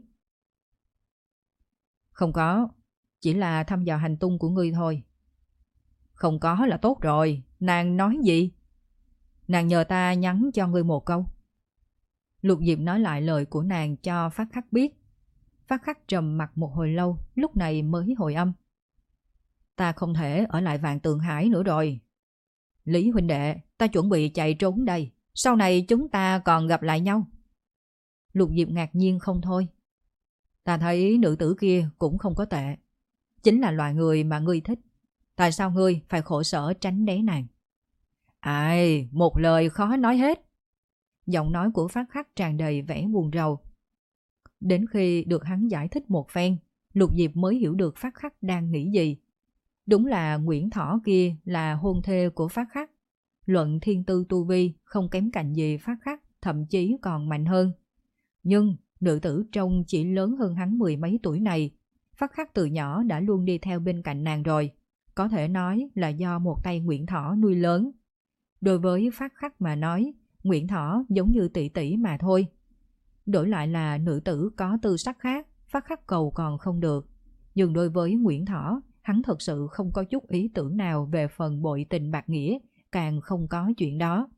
Không có, chỉ là thăm dò hành tung của ngươi thôi. Không có là tốt rồi, nàng nói gì? Nàng nhờ ta nhắn cho ngươi một câu. Lục Diệp nói lại lời của nàng cho Phát Khắc biết. Phát Khắc trầm mặt một hồi lâu, lúc này mới hồi âm. Ta không thể ở lại Vạn Tường Hải nữa rồi. Lý huynh đệ, ta chuẩn bị chạy trốn đây. Sau này chúng ta còn gặp lại nhau. Lục Diệp ngạc nhiên không thôi. Ta thấy nữ tử kia cũng không có tệ. Chính là loại người mà ngươi thích. Tại sao ngươi phải khổ sở tránh né nàng? Ai, một lời khó nói hết. Giọng nói của Phát Khắc tràn đầy vẻ buồn rầu. Đến khi được hắn giải thích một phen, Lục Diệp mới hiểu được Phát Khắc đang nghĩ gì. Đúng là Nguyễn Thỏ kia là hôn thê của Phát Khắc. Luận thiên tư tu vi không kém cạnh gì Phát Khắc, thậm chí còn mạnh hơn. Nhưng nữ tử trông chỉ lớn hơn hắn mười mấy tuổi này. Phát Khắc từ nhỏ đã luôn đi theo bên cạnh nàng rồi. Có thể nói là do một tay Nguyễn Thỏ nuôi lớn. Đối với Phát Khắc mà nói, Nguyễn Thỏ giống như tỷ tỷ mà thôi. Đổi lại là nữ tử có tư sắc khác, Phát Khắc cầu còn không được. Nhưng đối với Nguyễn Thỏ, hắn thật sự không có chút ý tưởng nào về phần bội tình bạc nghĩa, càng không có chuyện đó.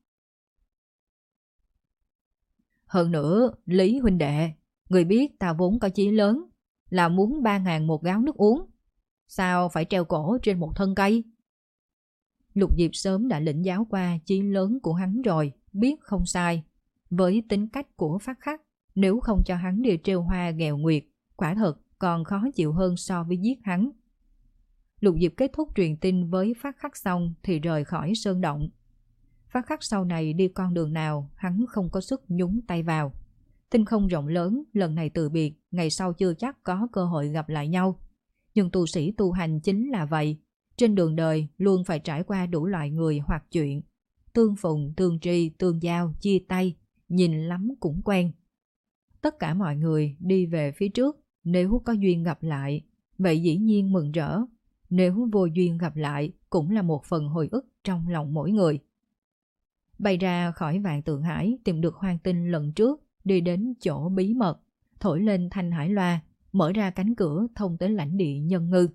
Hơn nữa, Lý huynh đệ, người biết ta vốn có chí lớn, là muốn ba ngàn một gáo nước uống. Sao phải treo cổ trên một thân cây? Lục Diệp sớm đã lĩnh giáo qua chí lớn của hắn rồi, biết không sai. Với tính cách của Phát Khắc, nếu không cho hắn đi trêu hoa ghẹo nguyệt, quả thật còn khó chịu hơn so với giết hắn. Lục Diệp kết thúc truyền tin với Phát Khắc xong thì rời khỏi sơn động. Phát Khắc sau này đi con đường nào, hắn không có sức nhúng tay vào. Tinh không rộng lớn, lần này từ biệt, ngày sau chưa chắc có cơ hội gặp lại nhau. Nhưng tu sĩ tu hành chính là vậy. Trên đường đời luôn phải trải qua đủ loại người hoặc chuyện. Tương phùng, tương tri, tương giao, chia tay, nhìn lắm cũng quen. Tất cả mọi người đi về phía trước, nếu có duyên gặp lại, vậy dĩ nhiên mừng rỡ. Nếu vô duyên gặp lại, cũng là một phần hồi ức trong lòng mỗi người. bay ra khỏi Vạn Tượng Hải tìm được Hoang Tinh lần trước, đi đến chỗ bí mật, thổi lên thanh hải loa, mở ra cánh cửa thông tới lãnh địa Nhân Ngư.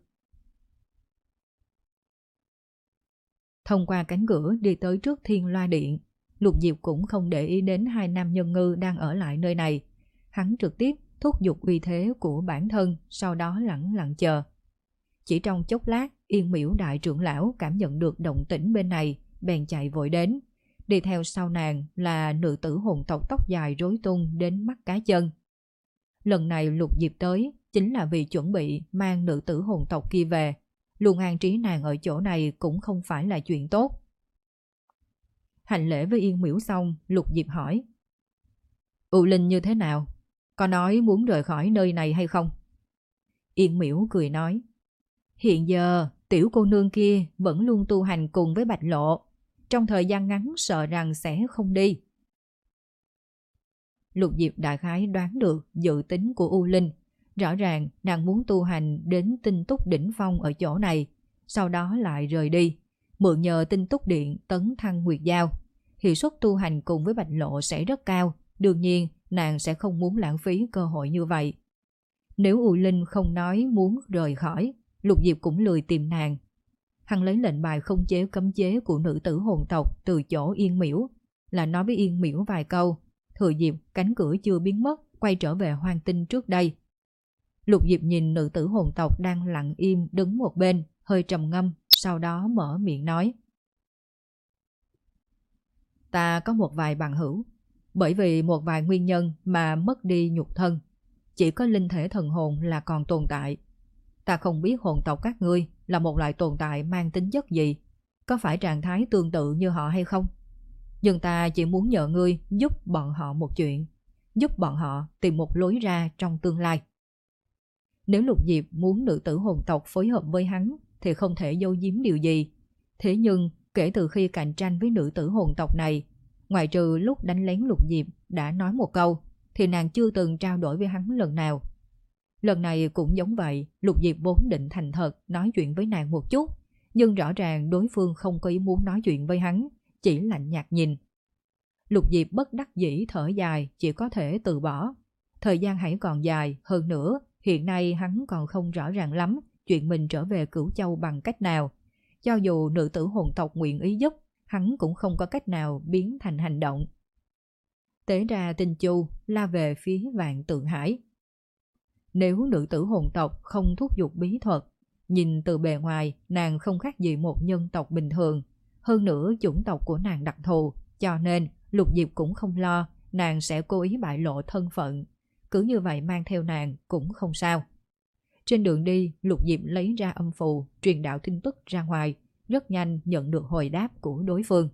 Thông qua cánh cửa đi tới trước Thiên Loa Điện, Lục Diệp cũng không để ý đến hai nam Nhân Ngư đang ở lại nơi này. Hắn trực tiếp thúc giục uy thế của bản thân, sau đó lẳng lặng chờ. Chỉ trong chốc lát, Yên Miễu đại trưởng lão cảm nhận được động tĩnh bên này, bèn chạy vội đến. Đi theo sau nàng là nữ tử hồn tộc tóc dài rối tung đến mắt cá chân. Lần này Lục Diệp tới chính là vì chuẩn bị mang nữ tử hồn tộc kia về. Luôn an trí nàng ở chỗ này cũng không phải là chuyện tốt. Hành lễ với Yên Miễu xong, Lục Diệp hỏi: U Linh như thế nào? Có nói muốn rời khỏi nơi này hay không? Yên Miễu cười nói: Hiện giờ tiểu cô nương kia vẫn luôn tu hành cùng với Bạch Lộ, trong thời gian ngắn sợ rằng sẽ không đi. Lục Diệp đại khái đoán được dự tính của U Linh. Rõ ràng nàng muốn tu hành đến Tinh Túc đỉnh phong ở chỗ này, sau đó lại rời đi, mượn nhờ Tinh Túc điện tấn thăng Nguyệt Giao. Hiệu suất tu hành cùng với Bạch Lộ sẽ rất cao, đương nhiên nàng sẽ không muốn lãng phí cơ hội như vậy. Nếu U Linh không nói muốn rời khỏi, Lục Diệp cũng lười tìm nàng. Hắn lấy lệnh bài không chế cấm chế của nữ tử hồn tộc từ chỗ Yên Miễu, là nói với Yên Miễu vài câu, thừa dịp cánh cửa chưa biến mất, quay trở về Hoang Tinh trước đây. Lục Diệp nhìn nữ tử hồn tộc đang lặng im đứng một bên, hơi trầm ngâm, sau đó mở miệng nói: Ta có một vài bằng hữu, bởi vì một vài nguyên nhân mà mất đi nhục thân, chỉ có linh thể thần hồn là còn tồn tại. Ta không biết hồn tộc các ngươi là một loại tồn tại mang tính chất gì, có phải trạng thái tương tự như họ hay không? Nhưng ta chỉ muốn nhờ ngươi giúp bọn họ một chuyện, giúp bọn họ tìm một lối ra trong tương lai. Nếu Lục Diệp muốn nữ tử hồn tộc phối hợp với hắn thì không thể giấu giếm điều gì. Thế nhưng kể từ khi cạnh tranh với nữ tử hồn tộc này, ngoại trừ lúc đánh lén Lục Diệp đã nói một câu, thì nàng chưa từng trao đổi với hắn lần nào. Lần này cũng giống vậy, Lục Diệp vốn định thành thật nói chuyện với nàng một chút, nhưng rõ ràng đối phương không có ý muốn nói chuyện với hắn, chỉ lạnh nhạt nhìn. Lục Diệp bất đắc dĩ thở dài, chỉ có thể từ bỏ. Thời gian hãy còn dài, hơn nữa hiện nay hắn còn không rõ ràng lắm chuyện mình trở về Cửu Châu bằng cách nào. Cho dù nữ tử hồn tộc nguyện ý giúp, hắn cũng không có cách nào biến thành hành động. Tế ra Tinh Chu la về phía Vạn Tượng Hải. Nếu nữ tử hồn tộc không thúc giục bí thuật, nhìn từ bề ngoài nàng không khác gì một nhân tộc bình thường. Hơn nữa chủng tộc của nàng đặc thù, cho nên Lục Diệp cũng không lo nàng sẽ cố ý bại lộ thân phận. Cứ như vậy mang theo nàng cũng không sao. Trên đường đi, Lục Diệp lấy ra âm phù, truyền đạo tin tức ra ngoài, rất nhanh nhận được hồi đáp của đối phương.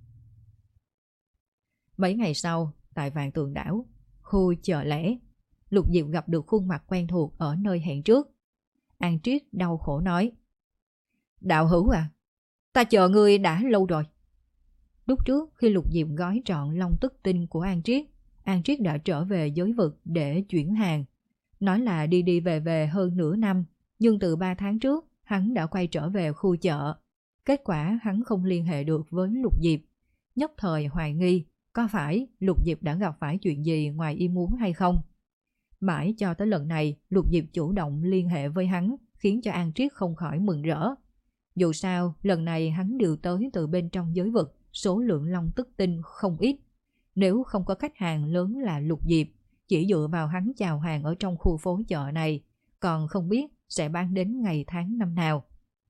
Mấy ngày sau, tại Vạn Tượng Đảo, khu chợ lẻ, Lục Diệp gặp được khuôn mặt quen thuộc ở nơi hẹn trước. An Triết đau khổ nói: Đạo hữu à, ta chờ ngươi đã lâu rồi. Lúc trước khi Lục Diệp gói trọn long tức tinh của An Triết, An Triết đã trở về giới vực để chuyển hàng. Nói là đi đi về về hơn nửa năm, nhưng từ ba tháng trước hắn đã quay trở về khu chợ. Kết quả hắn không liên hệ được với Lục Diệp. Nhất thời hoài nghi có phải Lục Diệp đã gặp phải chuyện gì ngoài ý muốn hay không. Mãi cho tới lần này Lục Diệp chủ động liên hệ với hắn, khiến cho An Triết không khỏi mừng rỡ. Dù sao lần này hắn điều tới từ bên trong giới vực, số lượng long tức tinh không ít. Nếu không có khách hàng lớn là Lục Diệp, chỉ dựa vào hắn chào hàng ở trong khu phố chợ này, còn không biết sẽ bán đến ngày tháng năm nào.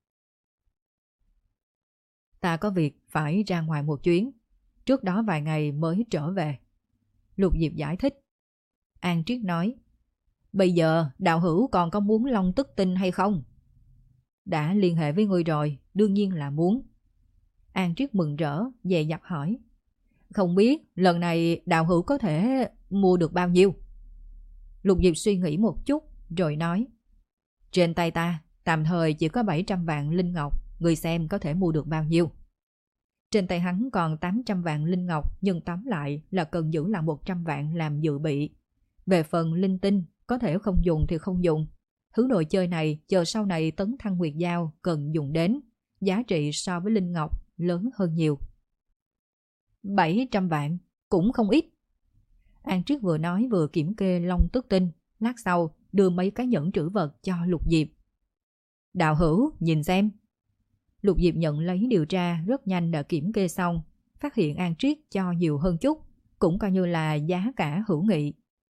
Ta có việc phải ra ngoài một chuyến, trước đó vài ngày mới trở về. Lục Diệp giải thích. An Triết nói: Bây giờ đạo hữu còn có muốn long tức tinh hay không? Đã liên hệ với ngươi rồi, đương nhiên là muốn. An Triết mừng rỡ, dè dặt hỏi: Không biết lần này đạo hữu có thể mua được bao nhiêu? Lục Diệp suy nghĩ một chút rồi nói: Trên tay ta tạm thời chỉ có bảy trăm vạn linh ngọc, người xem có thể mua được bao nhiêu. Trên tay hắn còn tám trăm vạn linh ngọc, nhưng tóm lại là cần giữ lại một trăm vạn làm dự bị. Về phần linh tinh, có thể không dùng thì không dùng. Thứ đồ chơi này chờ sau này tấn thăng Nguyệt Giao cần dùng đến, giá trị so với linh ngọc lớn hơn nhiều. bảy trăm vạn, cũng không ít. An Triết vừa nói vừa kiểm kê long tức tinh, lát sau đưa mấy cái nhẫn trữ vật cho Lục Diệp. Đạo hữu, nhìn xem. Lục Diệp nhận lấy điều tra rất nhanh đã kiểm kê xong, phát hiện An Triết cho nhiều hơn chút, cũng coi như là giá cả hữu nghị.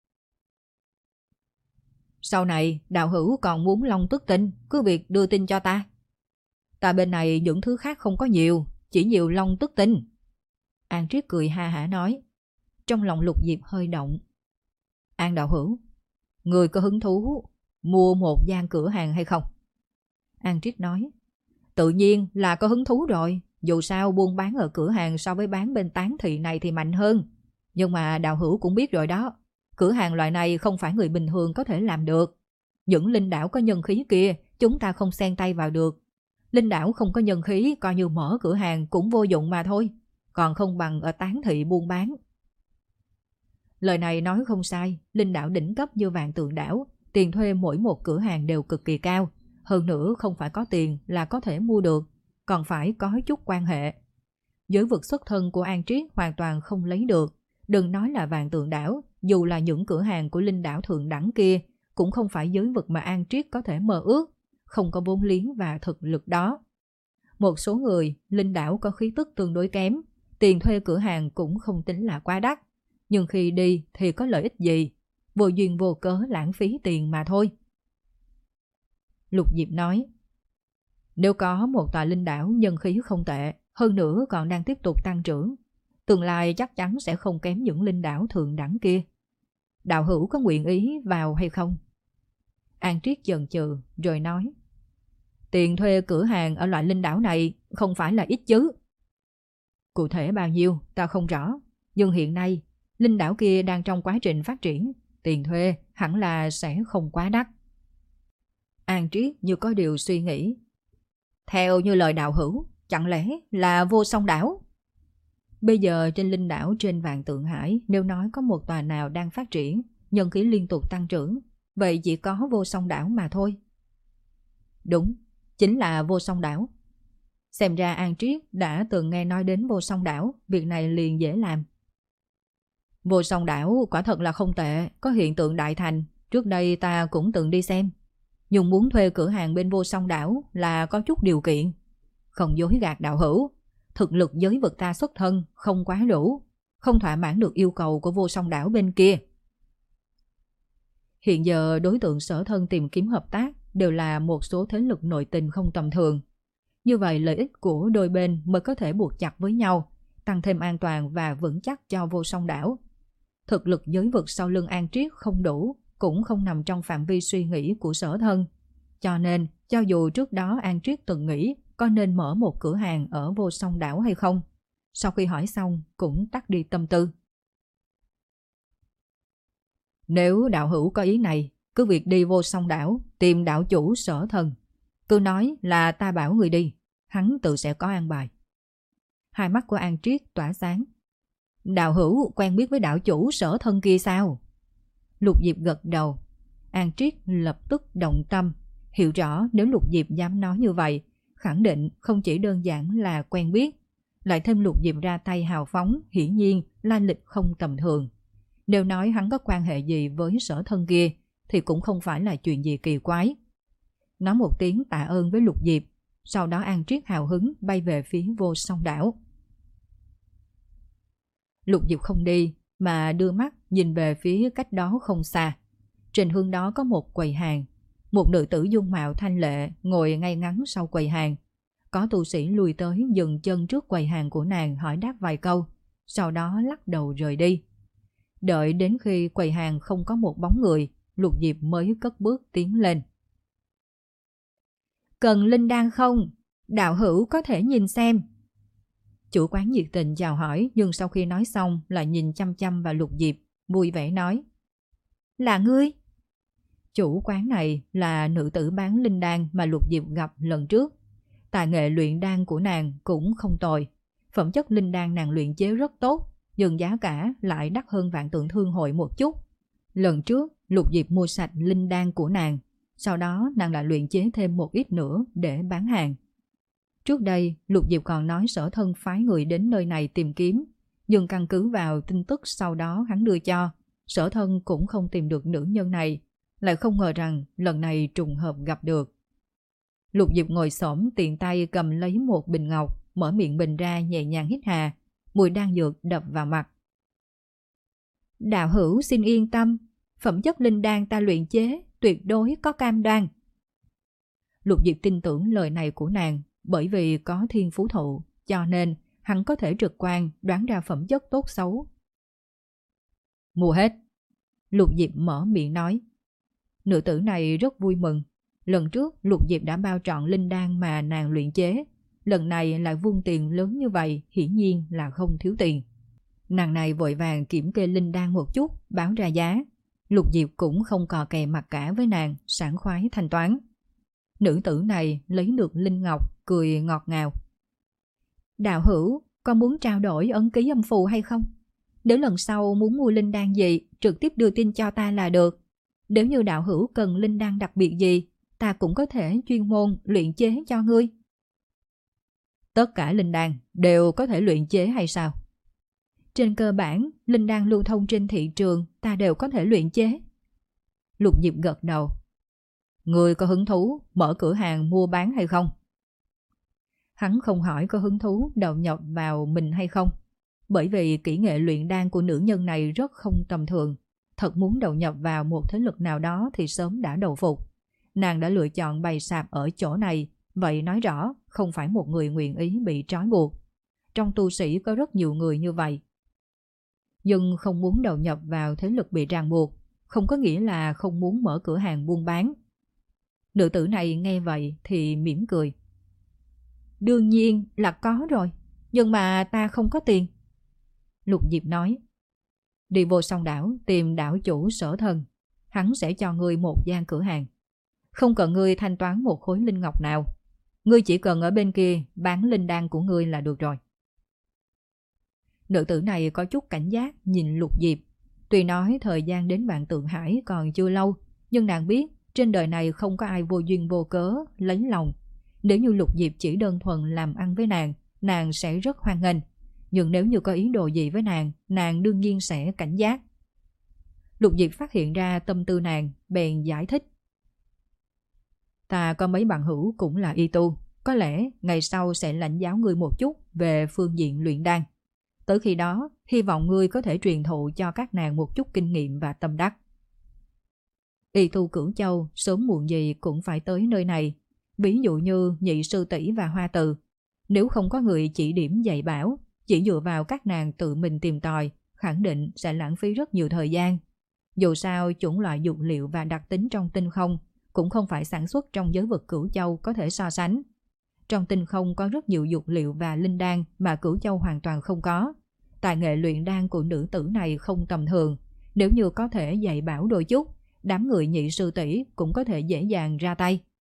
Sau này, đạo hữu còn muốn long tức tinh, cứ việc đưa tin cho ta. Ta bên này những thứ khác không có nhiều, chỉ nhiều long tức tinh. An Triết cười ha hả nói. Trong lòng Lục Diệp hơi động. An đạo hữu, người có hứng thú mua một gian cửa hàng hay không? An Triết nói. Tự nhiên là có hứng thú rồi, dù sao buôn bán ở cửa hàng so với bán bên tán thị này thì mạnh hơn. Nhưng mà đạo hữu cũng biết rồi đó, cửa hàng loại này không phải người bình thường có thể làm được. Những linh đảo có nhân khí kia, chúng ta không xen tay vào được. Linh đảo không có nhân khí, coi như mở cửa hàng cũng vô dụng mà thôi, còn không bằng ở tán thị buôn bán. Lời này nói không sai, linh đảo đỉnh cấp như Vạn Tượng đảo, tiền thuê mỗi một cửa hàng đều cực kỳ cao. Hơn nữa không phải có tiền là có thể mua được, còn phải có chút quan hệ. Giới vực xuất thân của An Triết hoàn toàn không lấy được. Đừng nói là Vạn Tượng đảo, dù là những cửa hàng của linh đảo thượng đẳng kia, cũng không phải giới vực mà An Triết có thể mơ ước, không có vốn liếng và thực lực đó. Một số người, linh đảo có khí tức tương đối kém, tiền thuê cửa hàng cũng không tính là quá đắt. Nhưng khi đi thì có lợi ích gì? Vô duyên vô cớ lãng phí tiền mà thôi. Lục Diệp nói. Nếu có một tòa linh đảo nhân khí không tệ, hơn nữa còn đang tiếp tục tăng trưởng, tương lai chắc chắn sẽ không kém những linh đảo thượng đẳng kia. Đạo hữu có nguyện ý vào hay không? An Triết chần chừ rồi nói. Tiền thuê cửa hàng ở loại linh đảo này không phải là ít chứ. Cụ thể bao nhiêu ta không rõ, nhưng hiện nay linh đảo kia đang trong quá trình phát triển, tiền thuê hẳn là sẽ không quá đắt. An Triết như có điều suy nghĩ. Theo như lời đạo hữu, chẳng lẽ là Vô Song đảo? Bây giờ trên linh đảo trên Vạn Tượng Hải, nếu nói có một tòa nào đang phát triển, nhân khí liên tục tăng trưởng, vậy chỉ có Vô Song đảo mà thôi. Đúng, chính là Vô Song đảo. Xem ra An Triết đã từng nghe nói đến Vô Song đảo, việc này liền dễ làm. Vô Song đảo quả thật là không tệ, có hiện tượng đại thành, trước đây ta cũng từng đi xem. Nhưng muốn thuê cửa hàng bên Vô Song đảo là có chút điều kiện. Không dối gạt đạo hữu, thực lực giới vực ta xuất thân không quá đủ, không thỏa mãn được yêu cầu của Vô Song đảo bên kia. Hiện giờ đối tượng Sở Thân tìm kiếm hợp tác đều là một số thế lực nội tình không tầm thường. Như vậy lợi ích của đôi bên mới có thể buộc chặt với nhau, tăng thêm an toàn và vững chắc cho Vô Song đảo. Thực lực giới vực sau lưng An Triết không đủ, cũng không nằm trong phạm vi suy nghĩ của Sở Thân. Cho nên, cho dù trước đó An Triết từng nghĩ có nên mở một cửa hàng ở Vô Song đảo hay không, sau khi hỏi xong cũng tắt đi tâm tư. Nếu đạo hữu có ý này, cứ việc đi Vô Song đảo tìm đạo chủ Sở Thân, cứ nói là ta bảo người đi, hắn tự sẽ có an bài. Hai mắt của An Triết tỏa sáng. Đạo hữu quen biết với đạo chủ Sở Thân kia sao? Lục Diệp gật đầu. An Triết lập tức động tâm, hiểu rõ nếu Lục Diệp dám nói như vậy, khẳng định không chỉ đơn giản là quen biết, lại thêm Lục Diệp ra tay hào phóng, hiển nhiên lai lịch không tầm thường. Nếu nói hắn có quan hệ gì với Sở Thân kia thì cũng không phải là chuyện gì kỳ quái. Nói một tiếng tạ ơn với Lục Diệp, sau đó An Triết hào hứng bay về phía Vô Song đảo. Lục Diệp không đi mà đưa mắt nhìn về phía cách đó không xa. Trên hướng đó có một quầy hàng, một nữ tử dung mạo thanh lệ ngồi ngay ngắn sau quầy hàng. Có tu sĩ lùi tới dừng chân trước quầy hàng của nàng hỏi đáp vài câu, sau đó lắc đầu rời đi. Đợi đến khi quầy hàng không có một bóng người, Lục Diệp mới cất bước tiến lên. Cần linh đan không? Đạo hữu có thể nhìn xem. Chủ quán nhiệt tình chào hỏi, nhưng sau khi nói xong lại nhìn chăm chăm vào Lục Diệp, vui vẻ nói. Là ngươi? Chủ quán này là nữ tử bán linh đan mà Lục Diệp gặp lần trước. Tài nghệ luyện đan của nàng cũng không tồi. Phẩm chất linh đan nàng luyện chế rất tốt, nhưng giá cả lại đắt hơn Vạn Tượng Thương hội một chút. Lần trước, Lục Diệp mua sạch linh đan của nàng, sau đó nàng lại luyện chế thêm một ít nữa để bán hàng. Trước đây, Lục Diệp còn nói Sở Thân phái người đến nơi này tìm kiếm, Nhưng căn cứ vào tin tức sau đó hắn đưa cho, Sở Thân cũng không tìm được nữ nhân này, lại không ngờ rằng lần này trùng hợp gặp được. Lục Diệp ngồi xổm tiện tay cầm lấy một bình ngọc, mở miệng bình ra nhẹ nhàng hít hà, mùi đan dược đập vào mặt. Đạo hữu xin yên tâm, phẩm chất linh đan ta luyện chế tuyệt đối có cam đoan. Lục Diệp tin tưởng lời này của nàng, bởi vì có thiên phú thụ, cho nên hắn có thể trực quan đoán ra phẩm chất tốt xấu. Mua hết. Lục Diệp mở miệng nói. Nữ tử này rất vui mừng. Lần trước Lục Diệp đã bao trọn linh đan mà nàng luyện chế, lần này lại vung tiền lớn như vậy, hiển nhiên là không thiếu tiền. Nàng này vội vàng kiểm kê linh đan một chút, báo ra giá. Lục Diệp cũng không cò kè mặt cả với nàng, sảng khoái thanh toán. Nữ tử này lấy được linh ngọc, cười ngọt ngào. Đạo hữu, con muốn trao đổi ấn ký âm phù hay không? Nếu lần sau muốn mua linh đan gì, trực tiếp đưa tin cho ta là được. Nếu như đạo hữu cần linh đan đặc biệt gì, ta cũng có thể chuyên môn luyện chế cho ngươi. Tất cả linh đan đều có thể luyện chế hay sao? Trên cơ bản, linh đan lưu thông trên thị trường ta đều có thể luyện chế. Lục Diệp gật đầu. Ngươi có hứng thú mở cửa hàng mua bán hay không? Hắn không hỏi có hứng thú đầu nhập vào mình hay không, bởi vì kỹ nghệ luyện đan của nữ nhân này rất không tầm thường. Thật muốn đầu nhập vào một thế lực nào đó thì sớm đã đầu phục. Nàng đã lựa chọn bày sạp ở chỗ này, vậy nói rõ không phải một người nguyện ý bị trói buộc. Trong tu sĩ có rất nhiều người như vậy. Nhưng không muốn đầu nhập vào thế lực bị ràng buộc, không có nghĩa là không muốn mở cửa hàng buôn bán. Nữ tử này nghe vậy thì mỉm cười. Đương nhiên là có rồi, nhưng mà ta không có tiền. Lục Diệp nói. Đi vô song đảo tìm đảo chủ Sở Thân, hắn sẽ cho ngươi một gian cửa hàng. Không cần ngươi thanh toán một khối linh ngọc nào, ngươi chỉ cần ở bên kia bán linh đan của ngươi là được rồi. Nữ tử này có chút cảnh giác nhìn Lục Diệp. Tuy nói thời gian đến Vạn Tượng Hải còn chưa lâu, nhưng nàng biết trên đời này không có ai vô duyên vô cớ lấy lòng. Nếu như Lục Diệp chỉ đơn thuần làm ăn với nàng, nàng sẽ rất hoan nghênh. Nhưng nếu như có ý đồ gì với nàng, nàng đương nhiên sẽ cảnh giác. Lục Diệp phát hiện ra tâm tư nàng, bèn giải thích. Ta có mấy bạn hữu cũng là y tu, có lẽ ngày sau sẽ lãnh giáo ngươi một chút về phương diện luyện đan. Tới khi đó, hy vọng ngươi có thể truyền thụ cho các nàng một chút kinh nghiệm và tâm đắc. Y tu Cửu Châu sớm muộn gì cũng phải tới nơi này, ví dụ như Nhị Sư Tỷ và Hoa Từ. Nếu không có người chỉ điểm dạy bảo, chỉ dựa vào các nàng tự mình tìm tòi, khẳng định sẽ lãng phí rất nhiều thời gian. Dù sao, chủng loại dược liệu và đặc tính trong tinh không cũng không phải sản xuất trong giới vực Cửu Châu có thể so sánh. Trong tinh không có rất nhiều dược liệu và linh đan mà Cửu Châu hoàn toàn không có. Tài nghệ luyện đan của nữ tử này không tầm thường. Nếu như có thể dạy bảo đôi chút, đám người Nhị Sư Tỷ cũng có thể dễ dàng ra tay.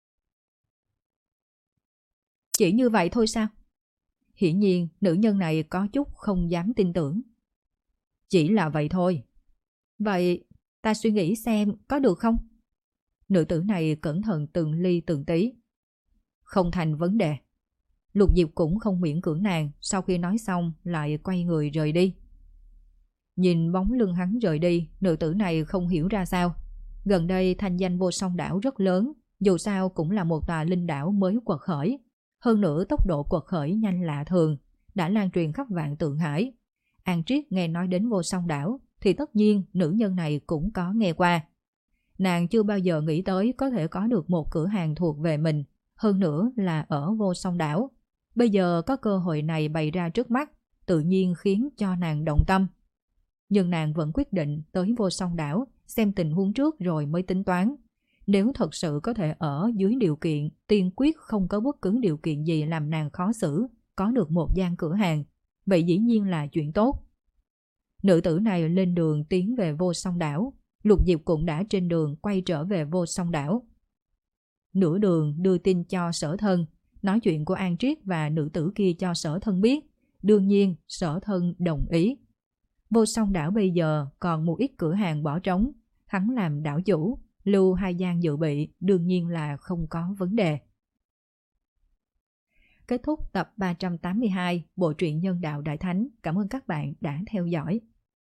Chỉ như vậy thôi sao? Hiển nhiên, nữ nhân này có chút không dám tin tưởng. Chỉ là vậy thôi. Vậy, ta suy nghĩ xem có được không? Nữ tử này cẩn thận từng ly từng tí. Không thành vấn đề. Lục Diệp cũng không miễn cưỡng nàng, sau khi nói xong lại quay người rời đi. Nhìn bóng lưng hắn rời đi, nữ tử này không hiểu ra sao. Gần đây thanh danh Vô Song đảo rất lớn, dù sao cũng là một tòa linh đảo mới quật khởi. Hơn nữa tốc độ quật khởi nhanh lạ thường, đã lan truyền khắp Vạn Tượng Hải. An Triết nghe nói đến Vô Song đảo, thì tất nhiên nữ nhân này cũng có nghe qua. Nàng chưa bao giờ nghĩ tới có thể có được một cửa hàng thuộc về mình, hơn nữa là ở Vô Song đảo. Bây giờ có cơ hội này bày ra trước mắt, tự nhiên khiến cho nàng động tâm. Nhưng nàng vẫn quyết định tới Vô Song đảo, xem tình huống trước rồi mới tính toán. Nếu thật sự có thể ở dưới điều kiện tiên quyết không có bất cứ điều kiện gì làm nàng khó xử, có được một gian cửa hàng, vậy dĩ nhiên là chuyện tốt. Nữ tử này lên đường tiến về Vô Song đảo, Lục Diệp cũng đã trên đường quay trở về Vô Song đảo. Nửa đường đưa tin cho Sở Thân, nói chuyện của An Triết và nữ tử kia cho Sở Thân biết, đương nhiên Sở Thân đồng ý. Vô Song đảo bây giờ còn một ít cửa hàng bỏ trống, hắn làm đảo chủ, lưu hai gian dự bị đương nhiên là không có vấn đề. Kết thúc tập ba trăm tám mươi hai Bộ truyện Nhân đạo Đại Thánh. Cảm ơn các bạn đã theo dõi.